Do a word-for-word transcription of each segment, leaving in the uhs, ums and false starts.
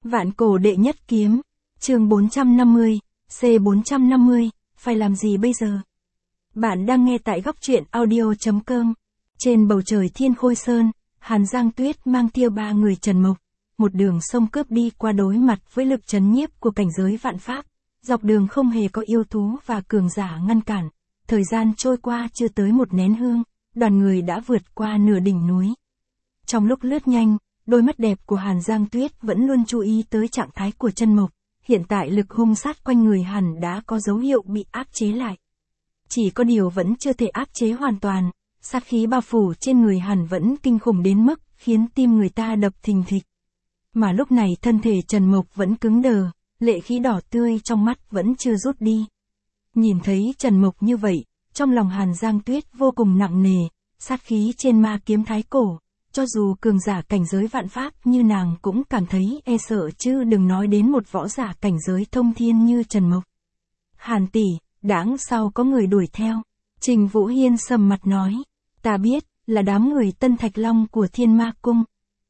Vạn cổ đệ nhất kiếm, chương bốn trăm năm mươi, C bốn trăm năm mươi, phải làm gì bây giờ? Bạn đang nghe tại góc truyện audio chấm com. Trên bầu trời thiên khôi sơn, Hàn Giang Tuyết mang theo ba người Trần Mộc, một đường sông cướp đi qua đối mặt với lực chấn nhiếp của cảnh giới vạn pháp. Dọc đường không hề có yêu thú và cường giả ngăn cản. Thời gian trôi qua chưa tới một nén hương, đoàn người đã vượt qua nửa đỉnh núi. Trong lúc lướt nhanh, đôi mắt đẹp của Hàn Giang Tuyết vẫn luôn chú ý tới trạng thái của Trần Mộc. Hiện tại lực hung sát quanh người Hàn đã có dấu hiệu bị áp chế lại. Chỉ có điều vẫn chưa thể áp chế hoàn toàn, sát khí bao phủ trên người Hàn vẫn kinh khủng đến mức khiến tim người ta đập thình thịch. Mà lúc này thân thể Trần Mộc vẫn cứng đờ, lệ khí đỏ tươi trong mắt vẫn chưa rút đi. Nhìn thấy Trần Mộc như vậy, trong lòng Hàn Giang Tuyết vô cùng nặng nề, sát khí trên ma kiếm thái cổ. Cho dù cường giả cảnh giới vạn pháp như nàng cũng cảm thấy e sợ chứ đừng nói đến một võ giả cảnh giới thông thiên như Trần Mộc. Hàn tỷ, đãng sau có người đuổi theo. Trình Vũ Hiên sầm mặt nói, ta biết, là đám người Tân Thạch Long của Thiên Ma Cung.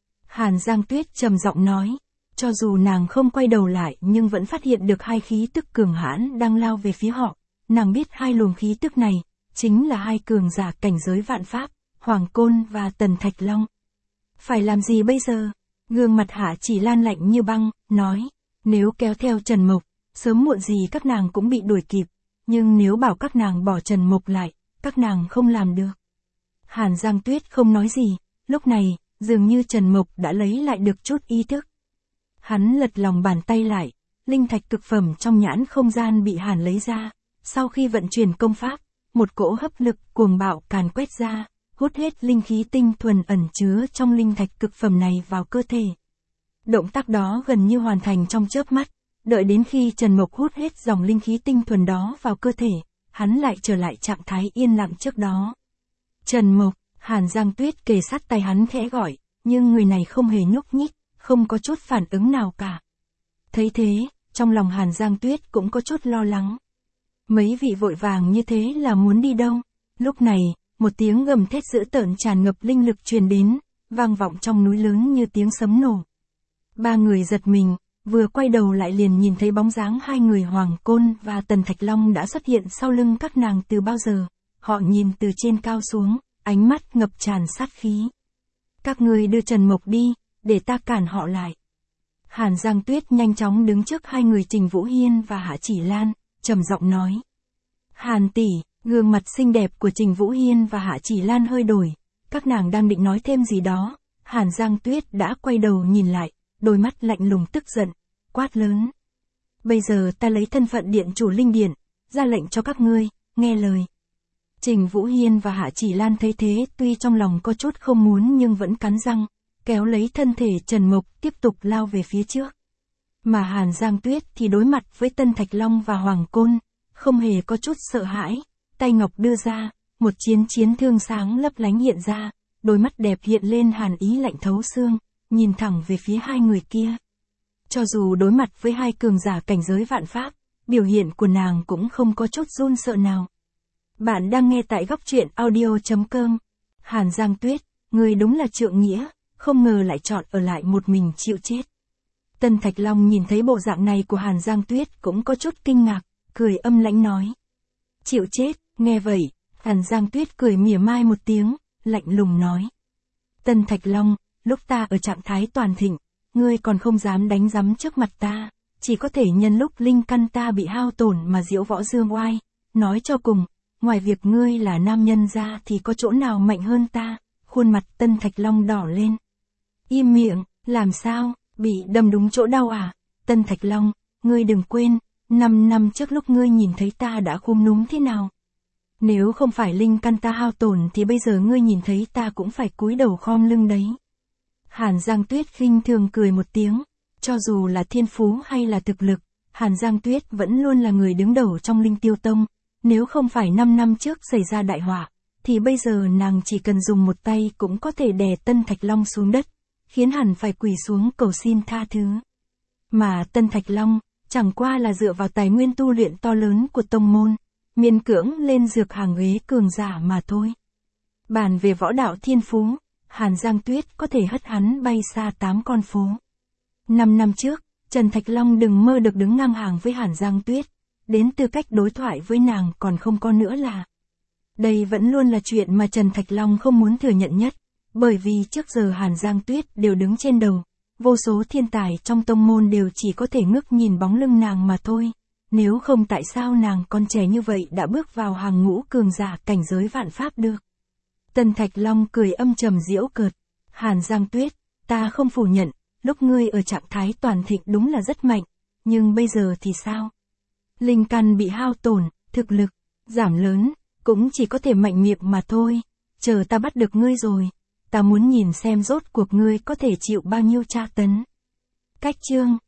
Hàn Giang Tuyết trầm giọng nói, cho dù nàng không quay đầu lại nhưng vẫn phát hiện được hai khí tức cường hãn đang lao về phía họ. Nàng biết hai luồng khí tức này, chính là hai cường giả cảnh giới vạn pháp, Hoàng Côn và Tần Thạch Long. Phải làm gì bây giờ? Gương mặt Hạ Chỉ Lan lạnh như băng, nói, nếu kéo theo Trần Mộc, sớm muộn gì các nàng cũng bị đuổi kịp, nhưng nếu bảo các nàng bỏ Trần Mộc lại, các nàng không làm được. Hàn Giang Tuyết không nói gì, lúc này, dường như Trần Mộc đã lấy lại được chút ý thức. Hắn lật lòng bàn tay lại, linh thạch cực phẩm trong nhãn không gian bị Hàn lấy ra, sau khi vận chuyển công pháp, một cỗ hấp lực cuồng bạo càn quét ra, hút hết linh khí tinh thuần ẩn chứa trong linh thạch cực phẩm này vào cơ thể. Động tác đó gần như hoàn thành trong chớp mắt, đợi đến khi Trần Mộc hút hết dòng linh khí tinh thuần đó vào cơ thể, hắn lại trở lại trạng thái yên lặng trước đó. Trần Mộc, Hàn Giang Tuyết kề sát tay hắn khẽ gọi, nhưng người này không hề nhúc nhích, không có chút phản ứng nào cả. Thấy thế, trong lòng Hàn Giang Tuyết cũng có chút lo lắng. Mấy vị vội vàng như thế là muốn đi đâu? Lúc này, một tiếng gầm thét dữ tợn tràn ngập linh lực truyền đến, vang vọng trong núi lớn như tiếng sấm nổ. Ba người giật mình, vừa quay đầu lại liền nhìn thấy bóng dáng hai người Hoàng Côn và Tần Thạch Long đã xuất hiện sau lưng các nàng từ bao giờ. Họ nhìn từ trên cao xuống, ánh mắt ngập tràn sát khí. Các ngươi đưa Trần Mộc đi, để ta cản họ lại. Hàn Giang Tuyết nhanh chóng đứng trước hai người Trình Vũ Hiên và Hạ Chỉ Lan, trầm giọng nói. Hàn tỷ, gương mặt xinh đẹp của Trình Vũ Hiên và Hạ Chỉ Lan hơi đổi, các nàng đang định nói thêm gì đó, Hàn Giang Tuyết đã quay đầu nhìn lại, đôi mắt lạnh lùng tức giận, quát lớn. Bây giờ ta lấy thân phận điện chủ linh điện, ra lệnh cho các ngươi, nghe lời. Trình Vũ Hiên và Hạ Chỉ Lan thấy thế tuy trong lòng có chút không muốn nhưng vẫn cắn răng, kéo lấy thân thể Trần Mộc tiếp tục lao về phía trước. Mà Hàn Giang Tuyết thì đối mặt với Tân Thạch Long và Hoàng Côn, không hề có chút sợ hãi, tay ngọc đưa ra, một chiến chiến thương sáng lấp lánh hiện ra, đôi mắt đẹp hiện lên hàn ý lạnh thấu xương, nhìn thẳng về phía hai người kia. Cho dù đối mặt với hai cường giả cảnh giới vạn pháp, biểu hiện của nàng cũng không có chút run sợ nào. Bạn đang nghe tại góc truyện audio chấm com. Hàn Giang Tuyết, người đúng là trượng nghĩa, không ngờ lại chọn ở lại một mình chịu chết. Tân Thạch Long nhìn thấy bộ dạng này của Hàn Giang Tuyết cũng có chút kinh ngạc, cười âm lãnh nói. Chịu chết, nghe vậy, Hàn Giang Tuyết cười mỉa mai một tiếng, lạnh lùng nói. Tân Thạch Long, lúc ta ở trạng thái toàn thịnh, ngươi còn không dám đánh rắm trước mặt ta, chỉ có thể nhân lúc linh căn ta bị hao tổn mà diễu võ dương oai, nói cho cùng, ngoài việc ngươi là nam nhân ra thì có chỗ nào mạnh hơn ta, khuôn mặt Tân Thạch Long đỏ lên. Im miệng, làm sao, bị đâm đúng chỗ đau à? Tân Thạch Long, ngươi đừng quên, năm năm trước lúc ngươi nhìn thấy ta đã khúm núm thế nào. Nếu không phải linh căn ta hao tổn thì bây giờ ngươi nhìn thấy ta cũng phải cúi đầu khom lưng đấy. Hàn Giang Tuyết khinh thường cười một tiếng, cho dù là thiên phú hay là thực lực, Hàn Giang Tuyết vẫn luôn là người đứng đầu trong Linh Tiêu Tông. Nếu không phải năm năm trước xảy ra đại họa, thì bây giờ nàng chỉ cần dùng một tay cũng có thể đè Tân Thạch Long xuống đất, khiến hắn phải quỳ xuống cầu xin tha thứ. Mà Tân Thạch Long, chẳng qua là dựa vào tài nguyên tu luyện to lớn của tông môn, miễn cưỡng lên dược hàng ghế cường giả mà thôi. Bàn về võ đạo thiên phú, Hàn Giang Tuyết có thể hất hắn bay xa tám con phố. Năm năm trước, Trần Thạch Long đừng mơ được đứng ngang hàng với Hàn Giang Tuyết, đến tư cách đối thoại với nàng còn không có nữa là. Đây vẫn luôn là chuyện mà Trần Thạch Long không muốn thừa nhận nhất, bởi vì trước giờ Hàn Giang Tuyết đều đứng trên đầu, vô số thiên tài trong tông môn đều chỉ có thể ngước nhìn bóng lưng nàng mà thôi, nếu không tại sao nàng còn trẻ như vậy đã bước vào hàng ngũ cường giả cảnh giới vạn pháp được. Tần Thạch Long cười âm trầm giễu cợt, Hàn Giang Tuyết, ta không phủ nhận, lúc ngươi ở trạng thái toàn thịnh đúng là rất mạnh, nhưng bây giờ thì sao? Linh căn bị hao tổn, thực lực giảm lớn, cũng chỉ có thể mạnh miệng mà thôi, chờ ta bắt được ngươi rồi, ta muốn nhìn xem rốt cuộc ngươi có thể chịu bao nhiêu tra tấn. Cách chương